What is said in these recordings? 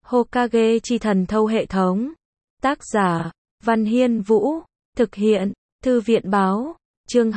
Hokage chi thần thâu hệ thống. Tác giả, Văn Hiên Vũ. Thực hiện, Thư viện Báo. Chương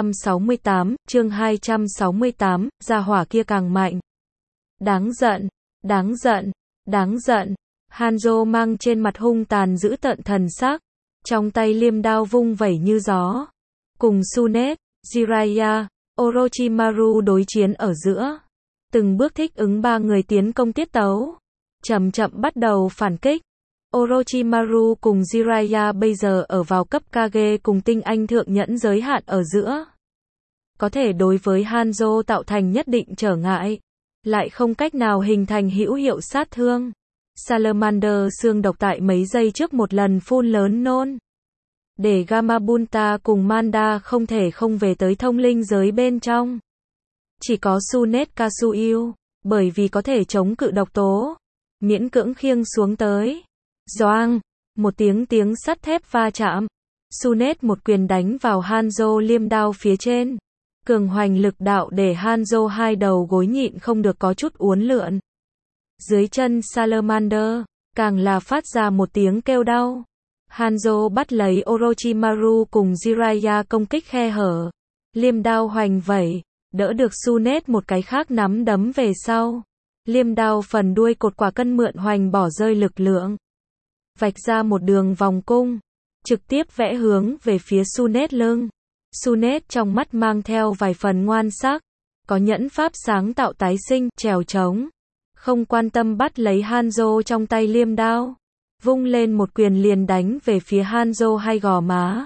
268, gia hỏa kia càng mạnh. Đáng giận, đáng giận, đáng giận. Hanzo mang trên mặt hung tàn dữ tợn thần sắc, trong tay liêm đao vung vẩy như gió. Cùng Tsunade, Jiraiya, Orochimaru đối chiến ở giữa. Từng bước thích ứng ba người tiến công tiết tấu. Chậm chậm bắt đầu phản kích. Orochimaru cùng Jiraiya bây giờ ở vào cấp Kage cùng tinh anh thượng nhẫn giới hạn ở giữa. Có thể đối với Hanzo tạo thành nhất định trở ngại, lại không cách nào hình thành hữu hiệu sát thương. Salamander xương độc tại mấy giây trước một lần phun lớn nôn. Để Gamabunta cùng Manda không thể không về tới thông linh giới bên trong. Chỉ có Tsunade Kasuyu, bởi vì có thể chống cự độc tố, miễn cưỡng khiêng xuống tới. Doang, một tiếng sắt thép va chạm. Tsunade một quyền đánh vào Hanzo liêm đao phía trên. Cường hoành lực đạo để Hanzo hai đầu gối nhịn không được có chút uốn lượn. Dưới chân Salamander, càng là phát ra một tiếng kêu đau. Hanzo bắt lấy Orochimaru cùng Jiraiya công kích khe hở. Liêm đao hoành vẩy, đỡ được Tsunade một cái khác nắm đấm về sau. Liêm đao phần đuôi cột quả cân mượn hoành bỏ rơi lực lượng. Vạch ra một đường vòng cung, trực tiếp vẽ hướng về phía Tsunade lưng. Tsunade trong mắt mang theo vài phần ngoan sắc, có nhẫn pháp sáng tạo tái sinh, trèo trống. Không quan tâm bắt lấy Hanzo trong tay liêm đao. Vung lên một quyền liền đánh về phía Hanzo hai gò má.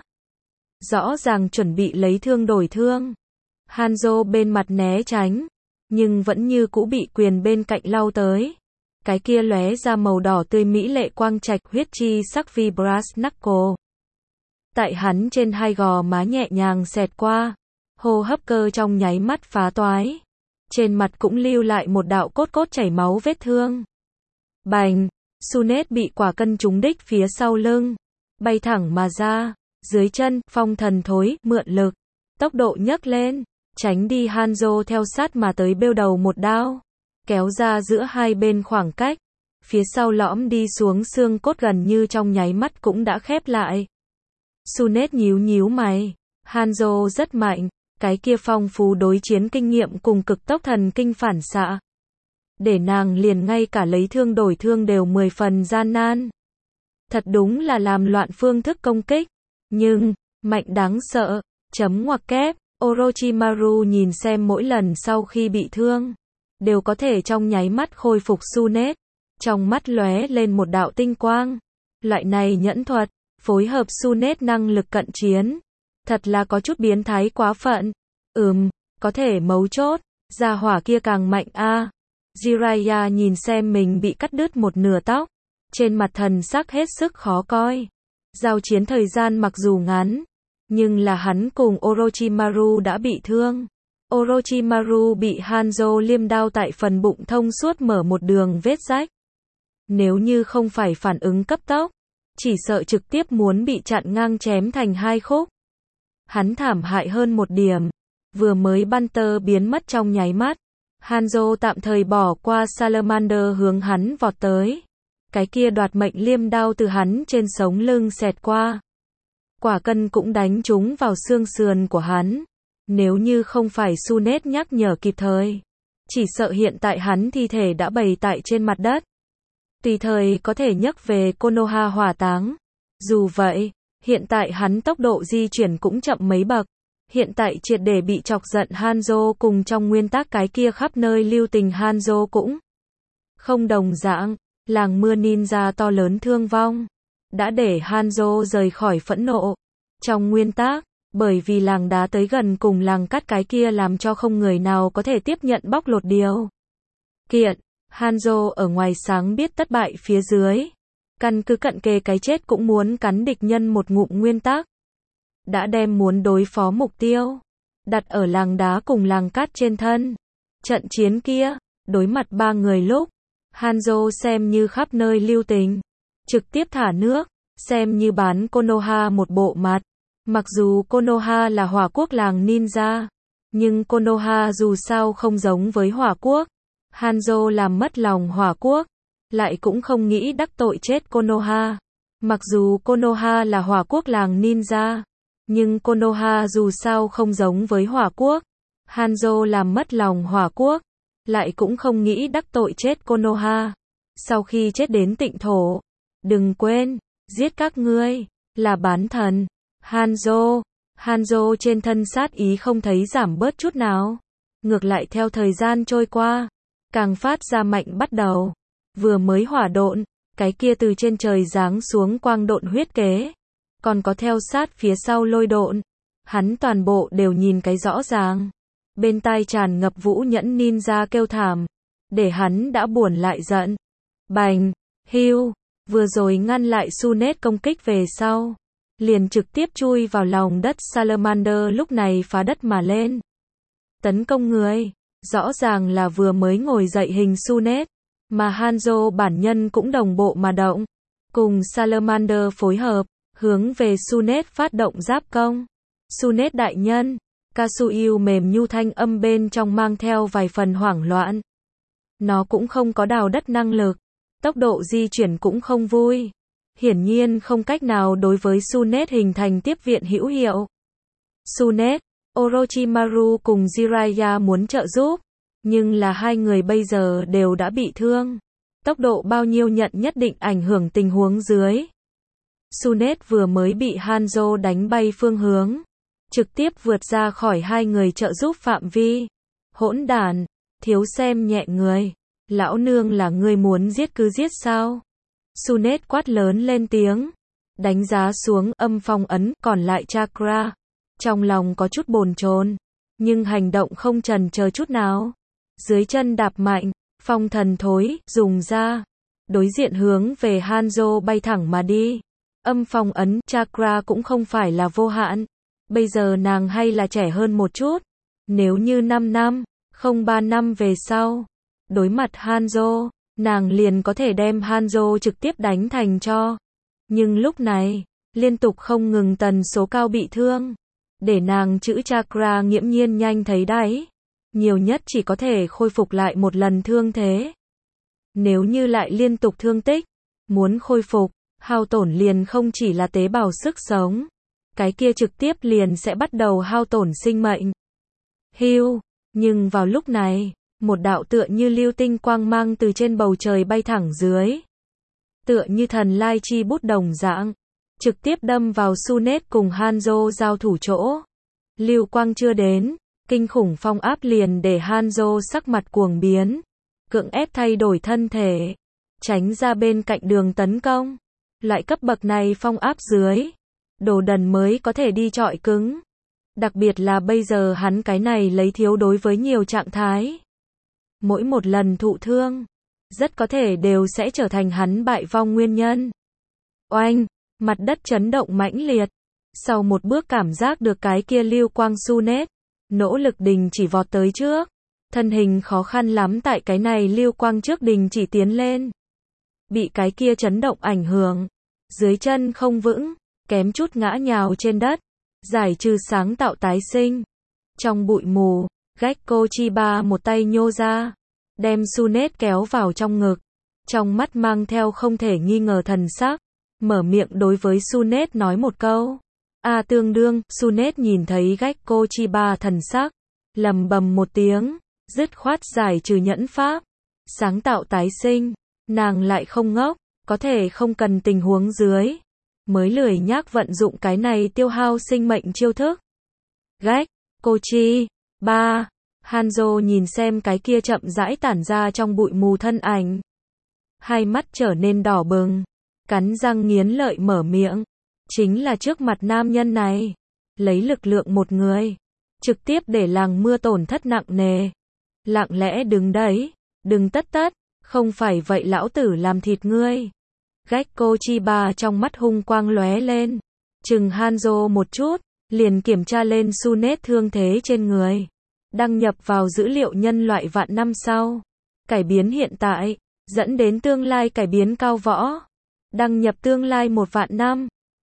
Rõ ràng chuẩn bị lấy thương đổi thương. Hanzo bên mặt né tránh, nhưng vẫn như cũ bị quyền bên cạnh lau tới. Cái kia lóe ra màu đỏ tươi mỹ lệ quang trạch huyết chi sắc vi brass knuckle. Tại hắn trên hai gò má nhẹ nhàng xẹt qua, hô hấp cơ trong nháy mắt phá toái. Trên mặt cũng lưu lại một đạo cốt chảy máu vết thương. Bành, Tsunade bị quả cân trúng đích phía sau lưng, bay thẳng mà ra, dưới chân, phong thần thối, mượn lực, tốc độ nhấc lên, tránh đi Hanzo theo sát mà tới bêu đầu một đao, kéo ra giữa hai bên khoảng cách, phía sau lõm đi xuống xương cốt gần như trong nháy mắt cũng đã khép lại. Tsunade nhíu mày, Hanzo rất mạnh, cái kia phong phú đối chiến kinh nghiệm cùng cực tốc thần kinh phản xạ. Để nàng liền ngay cả lấy thương đổi thương đều 10 phần gian nan. Thật đúng là làm loạn phương thức công kích. Nhưng, mạnh đáng sợ, chấm ngoặc kép, Orochimaru nhìn xem mỗi lần sau khi bị thương, đều có thể trong nháy mắt khôi phục Tsunade. Trong mắt lóe lên một đạo tinh quang. Loại này nhẫn thuật, phối hợp Tsunade năng lực cận chiến. Thật là có chút biến thái quá phận. Có thể mấu chốt, gia hỏa kia càng mạnh a. Jiraiya nhìn xem mình bị cắt đứt một nửa tóc, trên mặt thần sắc hết sức khó coi. Giao chiến thời gian mặc dù ngắn, nhưng là hắn cùng Orochimaru đã bị thương. Orochimaru bị Hanzo liêm đao tại phần bụng thông suốt mở một đường vết rách. Nếu như không phải phản ứng cấp tốc, chỉ sợ trực tiếp muốn bị chặn ngang chém thành hai khúc. Hắn thảm hại hơn một điểm, vừa mới Banter biến mất trong nháy mắt. Hanzo tạm thời bỏ qua Salamander hướng hắn vọt tới. Cái kia đoạt mệnh liêm đao từ hắn trên sống lưng xẹt qua. Quả cân cũng đánh trúng vào xương sườn của hắn. Nếu như không phải Tsunade nhắc nhở kịp thời, chỉ sợ hiện tại hắn thi thể đã bày tại trên mặt đất. Tùy thời có thể nhấc về Konoha hỏa táng. Dù vậy, hiện tại hắn tốc độ di chuyển cũng chậm mấy bậc. Hiện tại triệt để bị chọc giận Hanzo cùng trong nguyên tắc cái kia khắp nơi lưu tình Hanzo cũng không đồng dạng. Làng mưa ninja to lớn thương vong đã để Hanzo rời khỏi phẫn nộ. Trong nguyên tắc, bởi vì làng đá tới gần cùng làng cát cái kia làm cho không người nào có thể tiếp nhận bóc lột điều kiện. Hanzo ở ngoài sáng biết thất bại phía dưới, căn cứ cận kề cái chết cũng muốn cắn địch nhân một ngụm nguyên tắc. Đã đem muốn đối phó mục tiêu đặt ở làng đá cùng làng cát trên thân. Trận chiến kia, đối mặt ba người lúc, Hanzo xem như khắp nơi lưu tình, trực tiếp thả nước, xem như bán Konoha một bộ mặt. Mặc dù Konoha là hỏa quốc làng ninja, nhưng Konoha dù sao không giống với hỏa quốc. Hanzo làm mất lòng hỏa quốc, lại cũng không nghĩ đắc tội chết Konoha. Mặc dù Konoha là hỏa quốc làng ninja, nhưng Konoha dù sao không giống với hỏa quốc. Hanzo làm mất lòng hỏa quốc, lại cũng không nghĩ đắc tội chết Konoha. Sau khi chết đến tịnh thổ, đừng quên, giết các ngươi, là bán thần. Hanzo trên thân sát ý không thấy giảm bớt chút nào. Ngược lại theo thời gian trôi qua, càng phát ra mạnh bắt đầu. Vừa mới hỏa độn, cái kia từ trên trời giáng xuống quang độn huyết kế. Còn có theo sát phía sau lôi độn. Hắn toàn bộ đều nhìn cái rõ ràng. Bên tai tràn ngập Vũ Nhẫn ninja kêu thảm. Để hắn đã buồn lại giận. Bành, hưu, vừa rồi ngăn lại Sunet công kích về sau. Liền trực tiếp chui vào lòng đất. Salamander lúc này phá đất mà lên. Tấn công người. Rõ ràng là vừa mới ngồi dậy hình Sunet. Mà Hanzo bản nhân cũng đồng bộ mà động. Cùng Salamander phối hợp, hướng về Sunet phát động giáp công. Sunet đại nhân. Kasuyu mềm nhu thanh âm bên trong mang theo vài phần hoảng loạn. Nó cũng không có đào đất năng lực. Tốc độ di chuyển cũng không vui. Hiển nhiên không cách nào đối với Sunet hình thành tiếp viện hữu hiệu. Sunet, Orochimaru cùng Jiraiya muốn trợ giúp. Nhưng là hai người bây giờ đều đã bị thương. Tốc độ bao nhiêu nhận nhất định ảnh hưởng tình huống dưới. Sunet vừa mới bị Hanzo đánh bay phương hướng. Trực tiếp vượt ra khỏi hai người trợ giúp phạm vi. Hỗn đản, thiếu xem nhẹ người. Lão nương là người muốn giết cứ giết sao? Sunet quát lớn lên tiếng. Đánh giá xuống âm phong ấn còn lại chakra. Trong lòng có chút bồn chồn. Nhưng hành động không chần chờ chút nào. Dưới chân đạp mạnh, phong thần thối, dùng ra. Đối diện hướng về Hanzo bay thẳng mà đi. Âm phong ấn, chakra cũng không phải là vô hạn. Bây giờ nàng hay là trẻ hơn một chút. Nếu như 5 năm, không 3 năm về sau. Đối mặt Hanzo, nàng liền có thể đem Hanzo trực tiếp đánh thành tro. Nhưng lúc này, liên tục không ngừng tần số cao bị thương. Để nàng chữ chakra nghiễm nhiên nhanh thấy đáy. Nhiều nhất chỉ có thể khôi phục lại một lần thương thế. Nếu như lại liên tục thương tích, muốn khôi phục, hao tổn liền không chỉ là tế bào sức sống. Cái kia trực tiếp liền sẽ bắt đầu hao tổn sinh mệnh. Hưu, nhưng vào lúc này, một đạo tựa như lưu tinh quang mang từ trên bầu trời bay thẳng dưới. Tựa như thần lai chi bút đồng dạng, trực tiếp đâm vào Sunet cùng Hanzo giao thủ chỗ. Lưu quang chưa đến, kinh khủng phong áp liền để Hanzo sắc mặt cuồng biến, cưỡng ép thay đổi thân thể, tránh ra bên cạnh đường tấn công. Loại cấp bậc này phong áp dưới, đồ đần mới có thể đi chọi cứng. Đặc biệt là bây giờ hắn cái này lấy thiếu đối với nhiều trạng thái. Mỗi một lần thụ thương, rất có thể đều sẽ trở thành hắn bại vong nguyên nhân. Oanh, mặt đất chấn động mãnh liệt. Sau một bước cảm giác được cái kia lưu quang Sunet, nỗ lực đình chỉ vọt tới trước. Thân hình khó khăn lắm tại cái này lưu quang trước đình chỉ tiến lên. Bị cái kia chấn động ảnh hưởng. Dưới chân không vững, kém chút ngã nhào trên đất. Giải trừ sáng tạo tái sinh. Trong bụi mù, Gekko Chiba một tay nhô ra. Đem Sunet kéo vào trong ngực. Trong mắt mang theo không thể nghi ngờ thần sắc. Mở miệng đối với Sunet nói một câu. Tương đương, Sunet nhìn thấy Gekko Chiba thần sắc. Lầm bầm một tiếng. Dứt khoát giải trừ nhẫn pháp. Sáng tạo tái sinh. Nàng lại không ngốc. Có thể không cần tình huống dưới. Mới lười nhác vận dụng cái này tiêu hao sinh mệnh chiêu thức. Gekko Chiba. Hanzo nhìn xem cái kia chậm rãi tản ra trong bụi mù thân ảnh. Hai mắt trở nên đỏ bừng. Cắn răng nghiến lợi mở miệng. Chính là trước mặt nam nhân này. Lấy lực lượng một người. Trực tiếp để làng mưa tổn thất nặng nề. Lặng lẽ đứng đấy. Đừng tất. Không phải vậy lão tử làm thịt ngươi. Gekko Chiba trong mắt hung quang lóe lên. Chừng Hanzo một chút. Liền kiểm tra lên Sunet thương thế trên người. Đăng nhập vào dữ liệu nhân loại vạn năm sau. Cải biến hiện tại. Dẫn đến tương lai cải biến cao võ. Đăng nhập tương lai 1 vạn năm.